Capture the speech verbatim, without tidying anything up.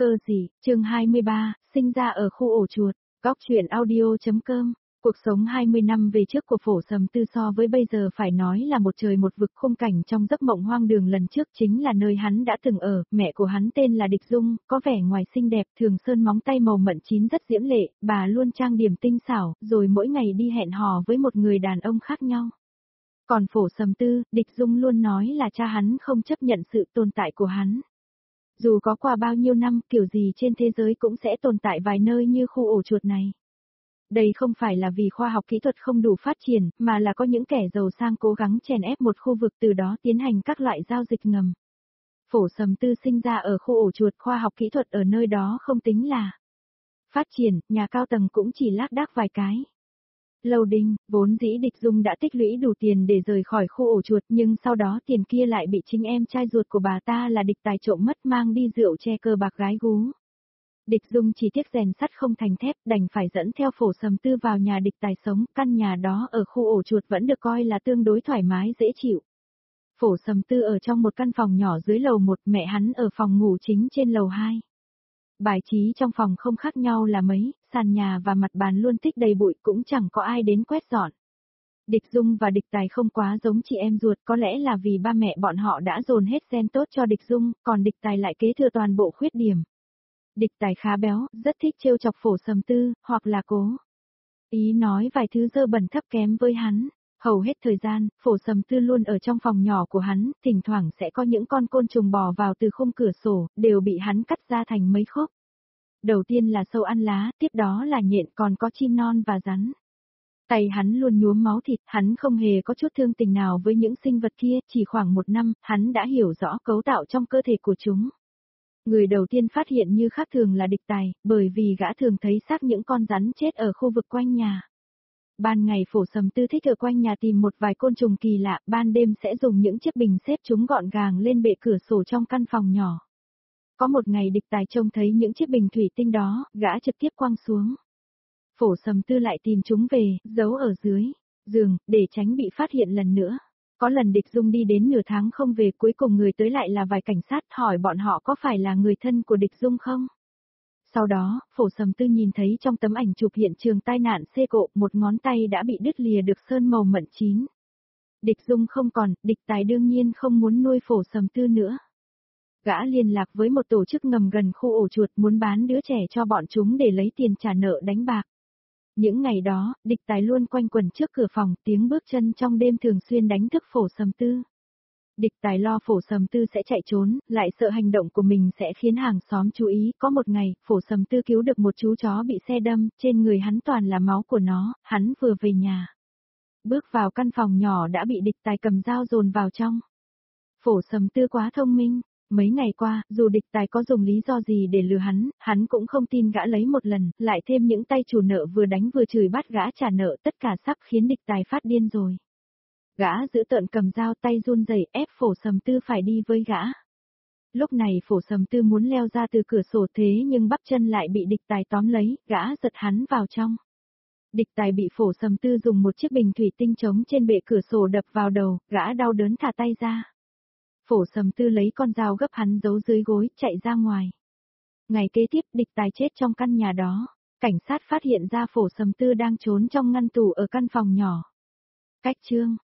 Cơ gì, chương hai mươi ba, sinh ra ở khu ổ chuột, góc truyện audio.com. Cuộc sống hai mươi năm về trước của Phổ Sầm Tư so với bây giờ phải nói là một trời một vực. Khung cảnh trong giấc mộng hoang đường lần trước chính là nơi hắn đã từng ở. Mẹ của hắn tên là Địch Dung, có vẻ ngoài xinh đẹp, thường sơn móng tay màu mận chín rất diễm lệ, bà luôn trang điểm tinh xảo, rồi mỗi ngày đi hẹn hò với một người đàn ông khác nhau. Còn Phổ Sầm Tư, Địch Dung luôn nói là cha hắn không chấp nhận sự tồn tại của hắn. Dù có qua bao nhiêu năm, kiểu gì trên thế giới cũng sẽ tồn tại vài nơi như khu ổ chuột này. Đây không phải là vì khoa học kỹ thuật không đủ phát triển, mà là có những kẻ giàu sang cố gắng chèn ép một khu vực, từ đó tiến hành các loại giao dịch ngầm. Phổ Sầm Tư sinh ra ở khu ổ chuột, khoa học kỹ thuật ở nơi đó không tính là phát triển, nhà cao tầng cũng chỉ lác đác vài cái. Lâu đinh, vốn dĩ Địch Dung đã tích lũy đủ tiền để rời khỏi khu ổ chuột, nhưng sau đó tiền kia lại bị chính em trai ruột của bà ta là Địch Tài trộm mất, mang đi rượu che cờ bạc gái gú. Địch Dung chỉ tiếc rèn sắt không thành thép, đành phải dẫn theo Phổ Sầm Tư vào nhà Địch Tài sống. Căn nhà đó ở khu ổ chuột vẫn được coi là tương đối thoải mái dễ chịu. Phổ Sầm Tư ở trong một căn phòng nhỏ dưới lầu một, mẹ hắn ở phòng ngủ chính trên lầu hai. Bài trí trong phòng không khác nhau là mấy, sàn nhà và mặt bàn luôn tích đầy bụi, cũng chẳng có ai đến quét dọn. Địch Dung và Địch Tài không quá giống chị em ruột, có lẽ là vì ba mẹ bọn họ đã dồn hết gen tốt cho Địch Dung, còn Địch Tài lại kế thừa toàn bộ khuyết điểm. Địch Tài khá béo, rất thích trêu chọc Phổ Sầm Tư, hoặc là cố ý nói vài thứ dơ bẩn thấp kém với hắn. Hầu hết thời gian, Phổ Sầm Tư luôn ở trong phòng nhỏ của hắn, thỉnh thoảng sẽ có những con côn trùng bò vào từ khung cửa sổ, đều bị hắn cắt ra thành mấy khúc. Đầu tiên là sâu ăn lá, tiếp đó là nhện, còn có chim non và rắn. Tay hắn luôn nhuốm máu thịt, hắn không hề có chút thương tình nào với những sinh vật kia, chỉ khoảng một năm, hắn đã hiểu rõ cấu tạo trong cơ thể của chúng. Người đầu tiên phát hiện như khác thường là Địch Tài, bởi vì gã thường thấy xác những con rắn chết ở khu vực quanh nhà. Ban ngày Phổ Sầm Tư thích ở quanh nhà tìm một vài côn trùng kỳ lạ, ban đêm sẽ dùng những chiếc bình xếp chúng gọn gàng lên bệ cửa sổ trong căn phòng nhỏ. Có một ngày Địch Tài trông thấy những chiếc bình thủy tinh đó, gã trực tiếp quăng xuống. Phổ Sầm Tư lại tìm chúng về, giấu ở dưới giường, để tránh bị phát hiện lần nữa. Có lần Địch Dung đi đến nửa tháng không về, cuối cùng người tới lại là vài cảnh sát, hỏi bọn họ có phải là người thân của Địch Dung không. Sau đó, Phổ Sầm Tư nhìn thấy trong tấm ảnh chụp hiện trường tai nạn xe cộ, một ngón tay đã bị đứt lìa được sơn màu mận chín. Địch Dung không còn, Địch Tài đương nhiên không muốn nuôi Phổ Sầm Tư nữa. Gã liên lạc với một tổ chức ngầm gần khu ổ chuột, muốn bán đứa trẻ cho bọn chúng để lấy tiền trả nợ đánh bạc. Những ngày đó, Địch Tài luôn quanh quẩn trước cửa phòng, tiếng bước chân trong đêm thường xuyên đánh thức Phổ Sầm Tư. Địch Tài lo Phổ Sầm Tư sẽ chạy trốn, lại sợ hành động của mình sẽ khiến hàng xóm chú ý. Có một ngày, Phổ Sầm Tư cứu được một chú chó bị xe đâm, trên người hắn toàn là máu của nó, hắn vừa về nhà. Bước vào căn phòng nhỏ đã bị Địch Tài cầm dao dồn vào trong. Phổ Sầm Tư quá thông minh. Mấy ngày qua, dù Địch Tài có dùng lý do gì để lừa hắn, hắn cũng không tin gã lấy một lần, lại thêm những tay chủ nợ vừa đánh vừa chửi bắt gã trả nợ, tất cả sắp khiến Địch Tài phát điên rồi. Gã giữ tợn cầm dao, tay run rẩy ép Phổ Sầm Tư phải đi với gã. Lúc này Phổ Sầm Tư muốn leo ra từ cửa sổ, thế nhưng bắp chân lại bị Địch Tài tóm lấy, gã giật hắn vào trong. Địch Tài bị Phổ Sầm Tư dùng một chiếc bình thủy tinh trống trên bệ cửa sổ đập vào đầu, gã đau đớn thả tay ra. Phổ Sầm Tư lấy con dao gấp hắn giấu dưới gối, chạy ra ngoài. Ngày kế tiếp, Địch Tài chết trong căn nhà đó. Cảnh sát phát hiện ra Phổ Sầm Tư đang trốn trong ngăn tủ ở căn phòng nhỏ. Cách chương